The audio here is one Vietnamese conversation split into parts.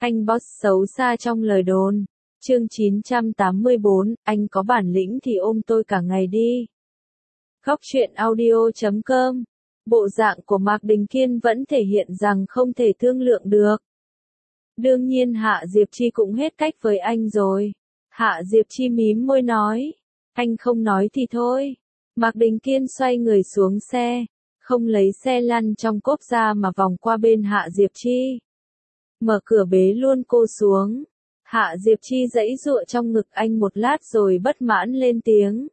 Anh boss xấu xa trong lời đồn. Chương 984, anh có bản lĩnh thì ôm tôi cả ngày đi. Góc truyện audio.com. Bộ dạng của Mạc Đình Kiên vẫn thể hiện rằng không thể thương lượng được. Đương nhiên Hạ Diệp Chi cũng hết cách với anh rồi. Hạ Diệp Chi mím môi nói. Anh không nói thì thôi. Mạc Đình Kiên xoay người xuống xe. Không lấy xe lăn trong cốp ra mà vòng qua bên Hạ Diệp Chi. Mở cửa bế luôn cô xuống. Hạ Diệp Chi giãy giụa trong ngực anh một lát rồi bất mãn lên tiếng.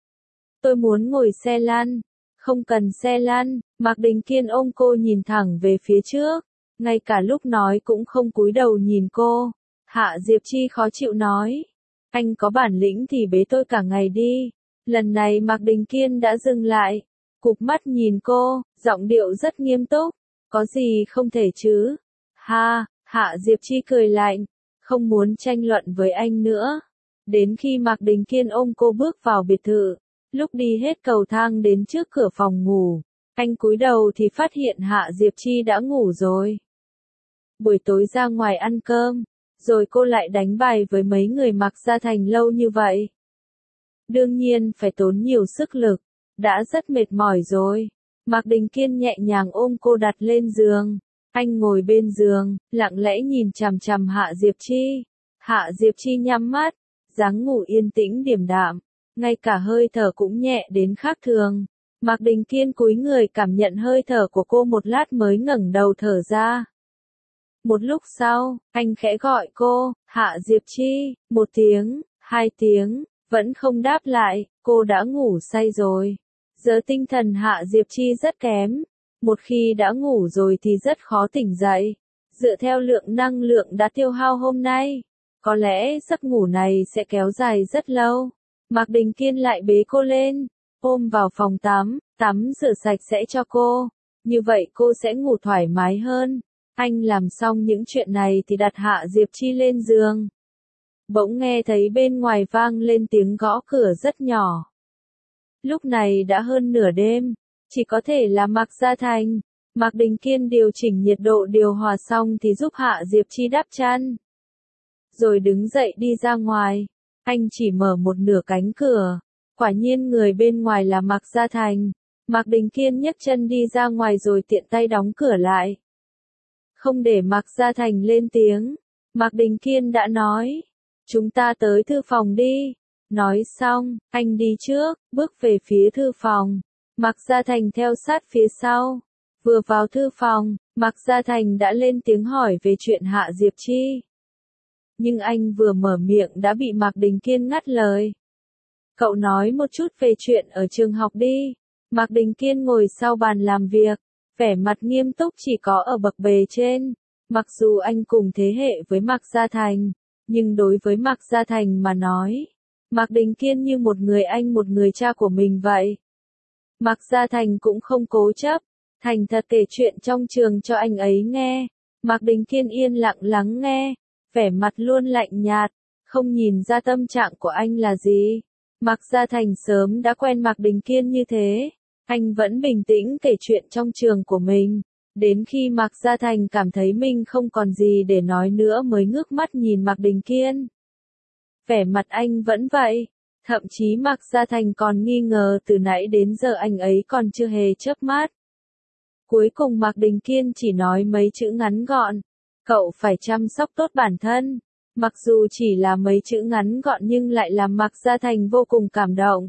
Tôi muốn ngồi xe lăn. Không cần xe lăn. Mạc Đình Kiên ôm cô nhìn thẳng về phía trước. Ngay cả lúc nói cũng không cúi đầu nhìn cô. Hạ Diệp Chi khó chịu nói. Anh có bản lĩnh thì bế tôi cả ngày đi. Lần này Mạc Đình Kiên đã dừng lại. Cụp mắt nhìn cô, giọng điệu rất nghiêm túc. Có gì không thể chứ? Ha, Hạ Diệp Chi cười lạnh. Không muốn tranh luận với anh nữa. Đến khi Mạc Đình Kiên ôm cô bước vào biệt thự. Lúc đi hết cầu thang đến trước cửa phòng ngủ. Anh cúi đầu thì phát hiện Hạ Diệp Chi đã ngủ rồi. Buổi tối ra ngoài ăn cơm. Rồi cô lại đánh bài với mấy người Mạc Gia Thành lâu như vậy. Đương nhiên phải tốn nhiều sức lực. Đã rất mệt mỏi rồi. Mạc Đình Kiên nhẹ nhàng ôm cô đặt lên giường. Anh ngồi bên giường, lặng lẽ nhìn chằm chằm Hạ Diệp Chi. Hạ Diệp Chi nhắm mắt, dáng ngủ yên tĩnh điềm đạm. Ngay cả hơi thở cũng nhẹ đến khác thường. Mạc Đình Kiên cúi người cảm nhận hơi thở của cô một lát mới ngẩng đầu thở ra. Một lúc sau, anh khẽ gọi cô, Hạ Diệp Chi, 1 tiếng, 2 tiếng, vẫn không đáp lại, cô đã ngủ say rồi. Giờ tinh thần Hạ Diệp Chi rất kém. Một khi đã ngủ rồi thì rất khó tỉnh dậy. Dựa theo lượng năng lượng đã tiêu hao hôm nay, có lẽ giấc ngủ này sẽ kéo dài rất lâu. Mạc Đình Kiên lại bế cô lên, ôm vào phòng tắm rửa sạch sẽ cho cô. Như vậy cô sẽ ngủ thoải mái hơn. Anh làm xong những chuyện này thì đặt Hạ Diệp Chi lên giường. Bỗng nghe thấy bên ngoài vang lên tiếng gõ cửa rất nhỏ. Lúc này đã hơn nửa đêm, chỉ có thể là Mạc Gia Thành. Mạc Đình Kiên điều chỉnh nhiệt độ điều hòa xong thì giúp Hạ Diệp Chi đắp chăn. Rồi đứng dậy đi ra ngoài. Anh chỉ mở một nửa cánh cửa. Quả nhiên người bên ngoài là Mạc Gia Thành. Mạc Đình Kiên nhấc chân đi ra ngoài rồi tiện tay đóng cửa lại. Không để Mạc Gia Thành lên tiếng, Mạc Đình Kiên đã nói. Chúng ta tới thư phòng đi. Nói xong, anh đi trước, bước về phía thư phòng. Mạc Gia Thành theo sát phía sau. Vừa vào thư phòng, Mạc Gia Thành đã lên tiếng hỏi về chuyện Hạ Diệp Chi. Nhưng anh vừa mở miệng đã bị Mạc Đình Kiên ngắt lời. Cậu nói một chút về chuyện ở trường học đi. Mạc Đình Kiên ngồi sau bàn làm việc, vẻ mặt nghiêm túc chỉ có ở bậc bề trên. Mặc dù anh cùng thế hệ với Mạc Gia Thành, nhưng đối với Mạc Gia Thành mà nói, Mạc Đình Kiên như một người anh một người cha của mình vậy. Mạc Gia Thành cũng không cố chấp, thành thật kể chuyện trong trường cho anh ấy nghe. Mạc Đình Kiên yên lặng lắng nghe, vẻ mặt luôn lạnh nhạt, không nhìn ra tâm trạng của anh là gì. Mạc Gia Thành sớm đã quen Mạc Đình Kiên như thế, anh vẫn bình tĩnh kể chuyện trong trường của mình. Đến khi Mạc Gia Thành cảm thấy mình không còn gì để nói nữa mới ngước mắt nhìn Mạc Đình Kiên. Vẻ mặt anh vẫn vậy, thậm chí Mạc Gia Thành còn nghi ngờ từ nãy đến giờ anh ấy còn chưa hề chớp mắt. Cuối cùng Mạc Đình Kiên chỉ nói mấy chữ ngắn gọn, cậu phải chăm sóc tốt bản thân. Mặc dù chỉ là mấy chữ ngắn gọn nhưng lại làm Mạc Gia Thành vô cùng cảm động.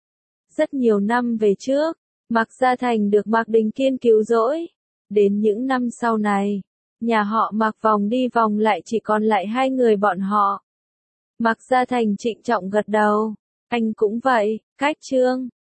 Rất nhiều năm về trước, Mạc Gia Thành được Mạc Đình Kiên cứu rỗi. Đến những năm sau này, nhà họ Mạc vòng đi vòng lại chỉ còn lại 2 người bọn họ. Mạc Gia Thành trịnh trọng gật đầu. Anh cũng vậy, cách chương.